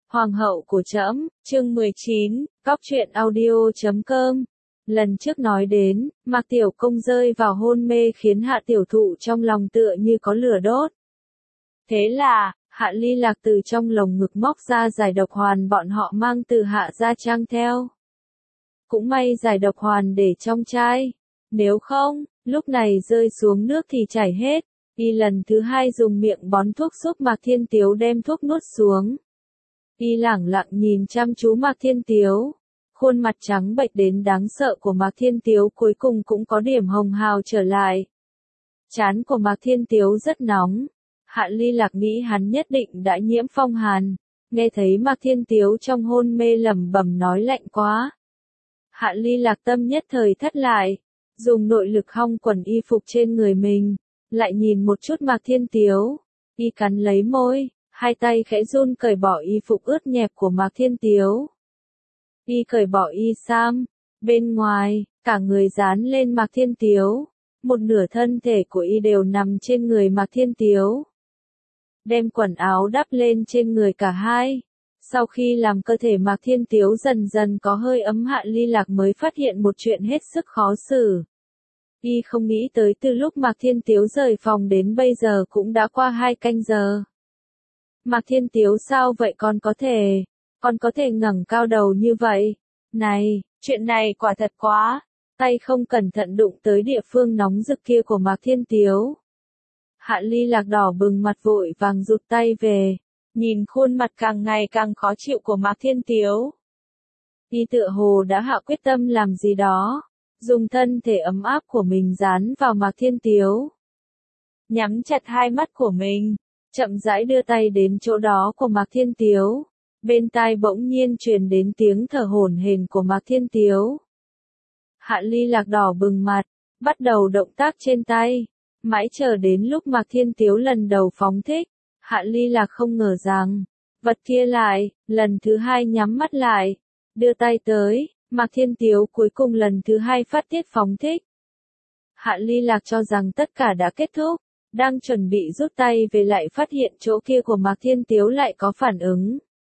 Hoàng hậu của trẫm, chương 19, cóc truyện audio.com. Lần trước nói đến, Mạc Tiểu Công rơi vào hôn mê khiến Hạ Tiểu Thụ trong lòng tựa như có lửa đốt. Thế là, Hạ Ly Lạc từ trong lồng ngực móc ra giải độc hoàn bọn họ mang từ Hạ gia trang theo. Cũng may giải độc hoàn để trong chai. Nếu không, lúc này rơi xuống nước thì chảy hết. Y lần thứ hai dùng miệng bón thuốc giúp Mạc Thiên Tiếu đem thuốc nuốt xuống. Y lẳng lặng nhìn chăm chú Mạc Thiên Tiếu. Khuôn mặt trắng bệch đến đáng sợ của Mạc Thiên Tiếu cuối cùng cũng có điểm hồng hào trở lại. Trán của Mạc Thiên Tiếu rất nóng. Hạ Ly Lạc nghĩ hắn nhất định đã nhiễm phong hàn. Nghe thấy Mạc Thiên Tiếu trong hôn mê lẩm bẩm nói lạnh quá. Hạ Ly Lạc tâm nhất thời thất lại. Dùng nội lực hong quần y phục trên người mình. Lại nhìn một chút Mạc Thiên Tiếu. Y cắn lấy môi. Hai tay khẽ run cởi bỏ y phục ướt nhẹp của Mạc Thiên Tiếu. Y cởi bỏ y sam. Bên ngoài, cả người dán lên Mạc Thiên Tiếu. Một nửa thân thể của y đều nằm trên người Mạc Thiên Tiếu. Đem quần áo đắp lên trên người cả hai. Sau khi làm cơ thể Mạc Thiên Tiếu dần dần có hơi ấm, Hạ Ly Lạc mới phát hiện một chuyện hết sức khó xử. Y không nghĩ tới từ lúc Mạc Thiên Tiếu rời phòng đến bây giờ cũng đã qua 2 canh giờ. Mạc Thiên Tiếu sao vậy, con có thể ngẩng cao đầu như vậy? Này, chuyện này quả thật quá. Tay không cẩn thận đụng tới địa phương nóng rực kia của Mạc Thiên Tiếu. Hạ Ly Lạc đỏ bừng mặt vội vàng rụt tay về, nhìn khuôn mặt càng ngày càng khó chịu của Mạc Thiên Tiếu. Y tựa hồ đã hạ quyết tâm làm gì đó, dùng thân thể ấm áp của mình dán vào Mạc Thiên Tiếu. Nhắm chặt hai mắt của mình, chậm rãi đưa tay đến chỗ đó của Mạc Thiên Tiếu. Bên tai bỗng nhiên truyền đến tiếng thở hổn hển của Mạc Thiên Tiếu. Hạ Ly Lạc đỏ bừng mặt, bắt đầu động tác trên tay. Mãi chờ đến lúc Mạc Thiên Tiếu lần đầu phóng thích, Hạ Ly Lạc không ngờ rằng, vật kia lại, lần thứ hai nhắm mắt lại, đưa tay tới, Mạc Thiên Tiếu cuối cùng lần thứ hai phát tiết phóng thích. Hạ Ly Lạc cho rằng tất cả đã kết thúc, đang chuẩn bị rút tay về lại phát hiện chỗ kia của Mạc Thiên Tiếu lại có phản ứng.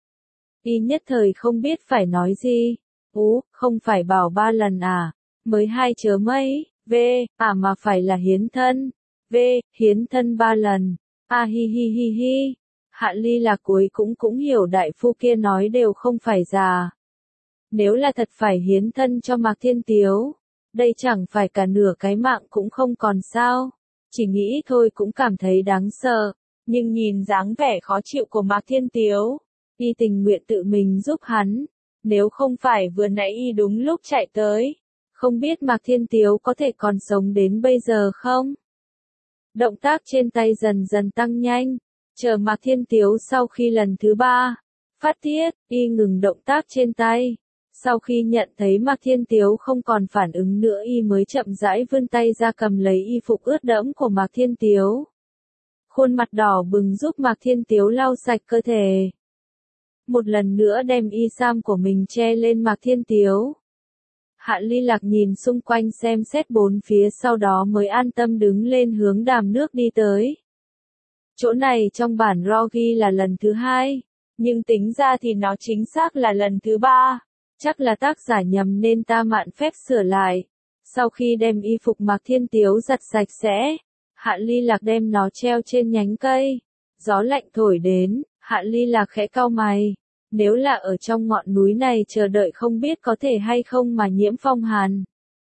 Y nhất thời không biết phải nói gì. Không phải bảo 3 lần à, mới 2 chớ mấy, mà phải là hiến thân, hiến thân 3 lần, hi hi hi hi. Hạ Ly Lạc cuối cũng hiểu đại phu kia nói đều không phải già. Nếu là thật phải hiến thân cho Mạc Thiên Tiếu, đây chẳng phải cả nửa cái mạng cũng không còn sao. Chỉ nghĩ thôi cũng cảm thấy đáng sợ, nhưng nhìn dáng vẻ khó chịu của Mạc Thiên Tiếu, y tình nguyện tự mình giúp hắn. Nếu không phải vừa nãy y đúng lúc chạy tới, không biết Mạc Thiên Tiếu có thể còn sống đến bây giờ không? Động tác trên tay dần dần tăng nhanh, chờ Mạc Thiên Tiếu sau khi lần thứ 3 phát tiết, y ngừng động tác trên tay. Sau khi nhận thấy Mạc Thiên Tiếu không còn phản ứng nữa, y mới chậm rãi vươn tay ra cầm lấy y phục ướt đẫm của Mạc Thiên Tiếu. Khuôn mặt đỏ bừng giúp Mạc Thiên Tiếu lau sạch cơ thể. Một lần nữa đem y sam của mình che lên Mạc Thiên Tiếu. Hạ Ly Lạc nhìn xung quanh xem xét bốn phía, sau đó mới an tâm đứng lên hướng đàm nước đi tới. Chỗ này trong bản ro ghi là lần thứ 2, nhưng tính ra thì nó chính xác là lần thứ 3. Chắc là tác giả nhầm nên ta mạn phép sửa lại. Sau khi đem y phục Mạc Thiên Tiếu giặt sạch sẽ, Hạ Ly Lạc đem nó treo trên nhánh cây. Gió lạnh thổi đến, Hạ Ly Lạc khẽ cau mày. Nếu là ở trong ngọn núi này chờ đợi không biết có thể hay không mà nhiễm phong hàn.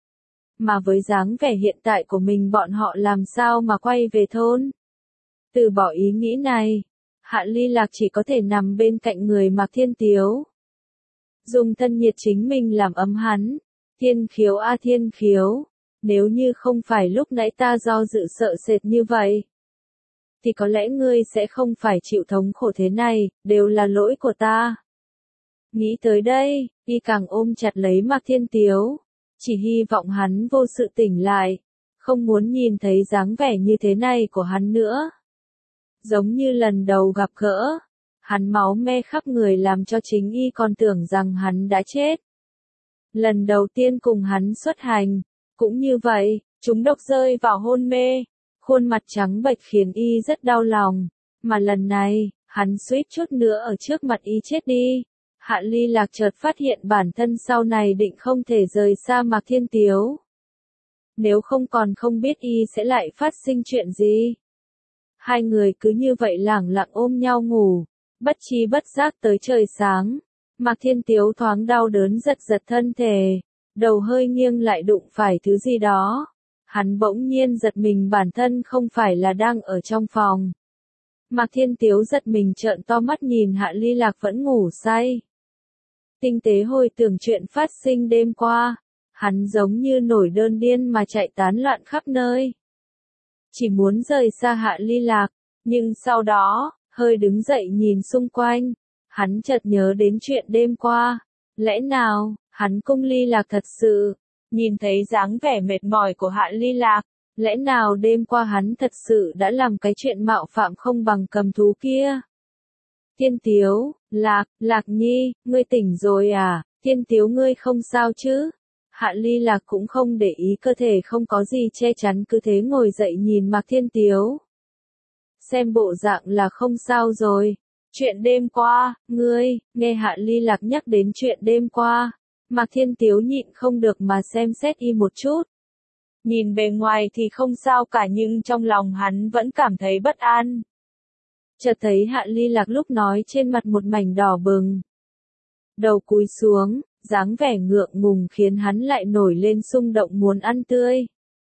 Mà với dáng vẻ hiện tại của mình bọn họ làm sao mà quay về thôn. Từ bỏ ý nghĩ này, Hạ Ly Lạc chỉ có thể nằm bên cạnh người Mạc Thiên Tiếu. Dùng thân nhiệt chính mình làm ấm hắn. Thiên khiếu thiên khiếu, nếu như không phải lúc nãy ta do dự sợ sệt như vậy, thì có lẽ ngươi sẽ không phải chịu thống khổ thế này, đều là lỗi của ta. Nghĩ tới đây, y càng ôm chặt lấy Mạc Thiên Tiếu, chỉ hy vọng hắn vô sự tỉnh lại, không muốn nhìn thấy dáng vẻ như thế này của hắn nữa. Giống như lần đầu gặp gỡ, hắn máu me khắp người làm cho chính y còn tưởng rằng hắn đã chết. Lần đầu tiên cùng hắn xuất hành, cũng như vậy, chúng độc rơi vào hôn mê. Khuôn mặt trắng bệch khiến y rất đau lòng, mà lần này, Hắn suýt chút nữa ở trước mặt y chết đi. Hạ Ly Lạc chợt phát hiện bản thân sau này định không thể rời xa Mạc Thiên Tiếu. Nếu không còn không biết y sẽ lại phát sinh chuyện gì. Hai người cứ như vậy lẳng lặng ôm nhau ngủ, bất tri bất giác tới trời sáng. Mạc Thiên Tiếu thoáng đau đớn giật giật thân thể, đầu hơi nghiêng lại đụng phải thứ gì đó. Hắn bỗng nhiên giật mình bản thân không phải là đang ở trong phòng. Mạc Thiên Tiếu giật mình trợn to mắt nhìn Hạ Ly Lạc vẫn ngủ say. Tinh tế hồi tưởng chuyện phát sinh đêm qua, hắn giống như nổi đơn điên mà chạy tán loạn khắp nơi. Chỉ muốn rời xa Hạ Ly Lạc, nhưng sau đó, hơi đứng dậy nhìn xung quanh, hắn chợt nhớ đến chuyện đêm qua. Lẽ nào, hắn cung Ly Lạc thật sự, nhìn thấy dáng vẻ mệt mỏi của Hạ Ly Lạc, lẽ nào đêm qua hắn thật sự đã làm cái chuyện mạo phạm không bằng cầm thú kia? Thiên Tiếu, Lạc Nhi, ngươi tỉnh rồi à? Thiên Tiếu ngươi không sao chứ? Hạ Ly Lạc cũng không để ý cơ thể không có gì che chắn cứ thế ngồi dậy nhìn Mạc Thiên Tiếu. Xem bộ dạng là không sao rồi. Chuyện đêm qua, nghe Hạ Ly Lạc nhắc đến chuyện đêm qua. Mạc Thiên Tiếu nhịn không được mà xem xét y một chút. Nhìn bề ngoài thì không sao cả nhưng trong lòng hắn vẫn cảm thấy bất an. Chợt thấy Hạ Ly Lạc lúc nói trên mặt một mảnh đỏ bừng. Đầu cúi xuống, dáng vẻ ngượng ngùng khiến hắn lại nổi lên xung động muốn ăn tươi.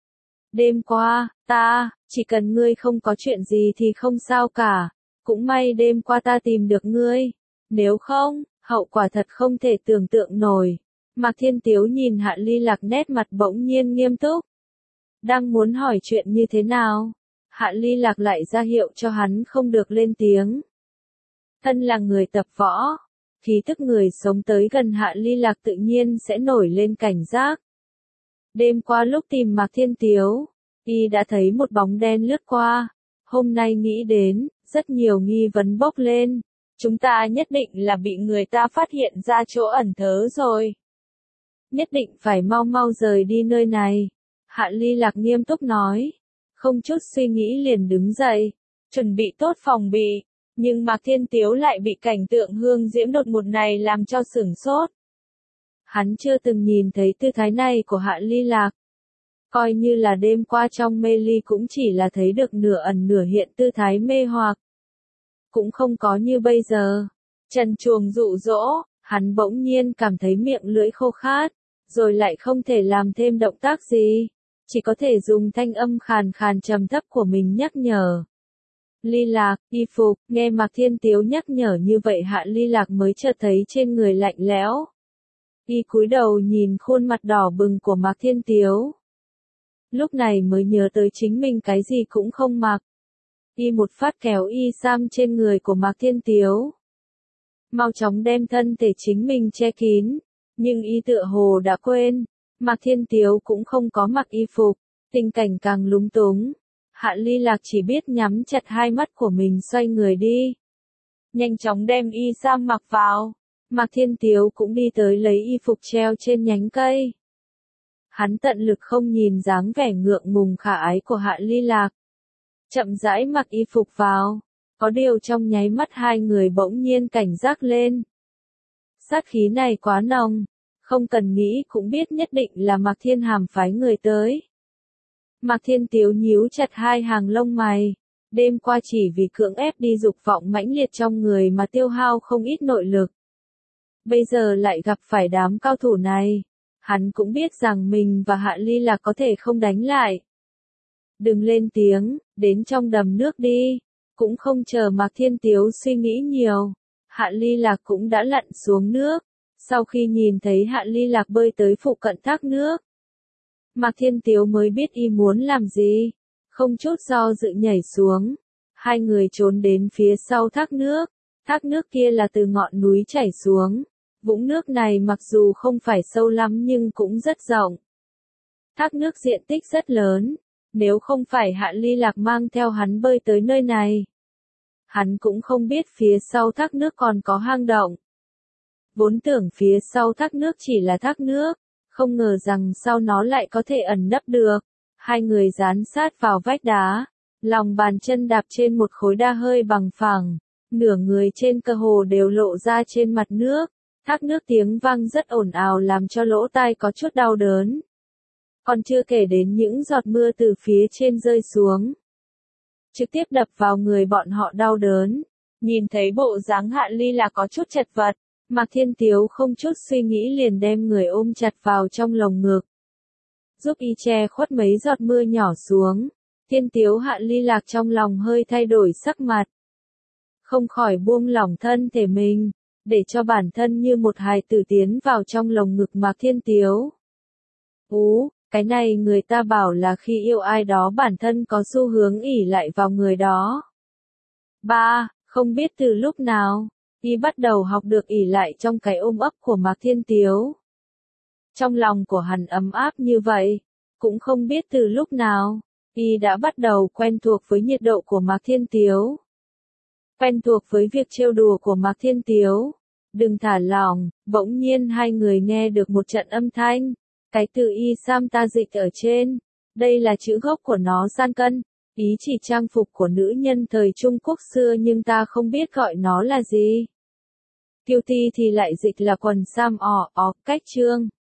Đêm qua, chỉ cần ngươi không có chuyện gì thì không sao cả. Cũng may đêm qua ta tìm được ngươi. Nếu không, hậu quả thật không thể tưởng tượng nổi. Mạc Thiên Tiếu nhìn Hạ Ly Lạc nét mặt bỗng nhiên nghiêm túc. Đang muốn hỏi chuyện như thế nào? Hạ Ly Lạc lại ra hiệu cho hắn không được lên tiếng. Thân là người tập võ, khí tức người sống tới gần Hạ Ly Lạc tự nhiên sẽ nổi lên cảnh giác. Đêm qua lúc tìm Mạc Thiên Tiếu, y đã thấy một bóng đen lướt qua. Hôm nay nghĩ đến, rất nhiều nghi vấn bốc lên. Chúng ta nhất định là bị người ta phát hiện ra chỗ ẩn thớ rồi. Nhất định phải mau rời đi nơi này. Hạ Ly Lạc nghiêm túc nói. Không chút suy nghĩ liền đứng dậy, chuẩn bị tốt phòng bị. Nhưng Mạc Thiên Tiếu lại bị cảnh tượng hương diễm đột ngột này làm cho sửng sốt. Hắn chưa từng nhìn thấy tư thái này của Hạ Ly Lạc. Coi như là đêm qua trong mê ly cũng chỉ là thấy được nửa ẩn nửa hiện tư thái mê hoặc. Cũng không có như bây giờ. Trần truồng dụ dỗ, hắn bỗng nhiên cảm thấy miệng lưỡi khô khát, rồi lại không thể làm thêm động tác gì. Chỉ có thể dùng thanh âm khàn khàn trầm thấp của mình nhắc nhở. Ly Lạc, y phục, nghe Mạc Thiên Tiếu nhắc nhở như vậy Hạ Ly Lạc mới chợt thấy trên người lạnh lẽo. Y cúi đầu nhìn khuôn mặt đỏ bừng của Mạc Thiên Tiếu. Lúc này mới nhớ tới chính mình cái gì cũng không mặc. Y một phát kéo y sam trên người của Mạc Thiên Tiếu. Mau chóng đem thân thể chính mình che kín, nhưng y tựa hồ đã quên. Mạc Thiên Tiếu cũng không có mặc y phục, tình cảnh càng lúng túng. Hạ Ly Lạc chỉ biết nhắm chặt hai mắt của mình xoay người đi. Nhanh chóng đem y sam mặc vào. Mạc Thiên Tiếu cũng đi tới lấy y phục treo trên nhánh cây. Hắn tận lực không nhìn dáng vẻ ngượng ngùng khả ái của Hạ Ly Lạc. Chậm rãi mặc y phục vào. Có điều trong nháy mắt hai người bỗng nhiên cảnh giác lên. Sát khí này quá nồng. Không cần nghĩ cũng biết nhất định là Mạc Thiên Hàm phái người tới. Mạc Thiên Tiếu nhíu chặt hai hàng lông mày. Đêm qua chỉ vì cưỡng ép đi dục vọng mãnh liệt trong người mà tiêu hao không ít nội lực. Bây giờ lại gặp phải đám cao thủ này. Hắn cũng biết rằng mình và Hạ Ly Lạc có thể không đánh lại. Đừng lên tiếng, đến trong đầm nước đi. Cũng không chờ Mạc Thiên Tiếu suy nghĩ nhiều. Hạ Ly Lạc cũng đã lặn xuống nước. Sau khi nhìn thấy Hạ Ly Lạc bơi tới phụ cận thác nước, Mạc Thiên Tiếu mới biết y muốn làm gì. Không chút do dự nhảy xuống. Hai người trốn đến phía sau thác nước. Thác nước kia là từ ngọn núi chảy xuống. Vũng nước này mặc dù không phải sâu lắm nhưng cũng rất rộng. Thác nước diện tích rất lớn. Nếu không phải Hạ Ly Lạc mang theo hắn bơi tới nơi này, hắn cũng không biết phía sau thác nước còn có hang động. Vốn tưởng phía sau thác nước chỉ là thác nước, không ngờ rằng sau nó lại có thể ẩn nấp được. Hai người dán sát vào vách đá, lòng bàn chân đạp trên một khối đá hơi bằng phẳng, nửa người trên cơ hồ đều lộ ra trên mặt nước. Thác nước tiếng vang rất ồn ào làm cho lỗ tai có chút đau đớn. Còn chưa kể đến những giọt mưa từ phía trên rơi xuống, trực tiếp đập vào người bọn họ đau đớn. Nhìn thấy bộ dáng Hạ Ly là có chút chật vật, Mạc Thiên Tiếu không chút suy nghĩ liền đem người ôm chặt vào trong lồng ngực, giúp y che khuất mấy giọt mưa nhỏ xuống. Thiên Tiếu Hạ Ly Lạc trong lòng hơi thay đổi sắc mặt, không khỏi buông lỏng thân thể mình, để cho bản thân như một hài tử tiến vào trong lồng ngực Mạc Thiên Tiếu. Cái này người ta bảo là khi yêu ai đó bản thân có xu hướng ỷ lại vào người đó. Không biết từ lúc nào, y bắt đầu học được ỷ lại trong cái ôm ấp của Mạc Thiên Tiếu. Trong lòng của hắn ấm áp như vậy, cũng không biết từ lúc nào, y đã bắt đầu quen thuộc với nhiệt độ của Mạc Thiên Tiếu. Quen thuộc với việc trêu đùa của Mạc Thiên Tiếu. Đừng thả lỏng, bỗng nhiên hai người nghe được một trận âm thanh. Cái từ y sam ta dịch ở trên, đây là chữ gốc của nó san cân, ý chỉ trang phục của nữ nhân thời Trung Quốc xưa nhưng ta không biết gọi nó là gì. Kiêu ti thì lại dịch là quần sam cách chương.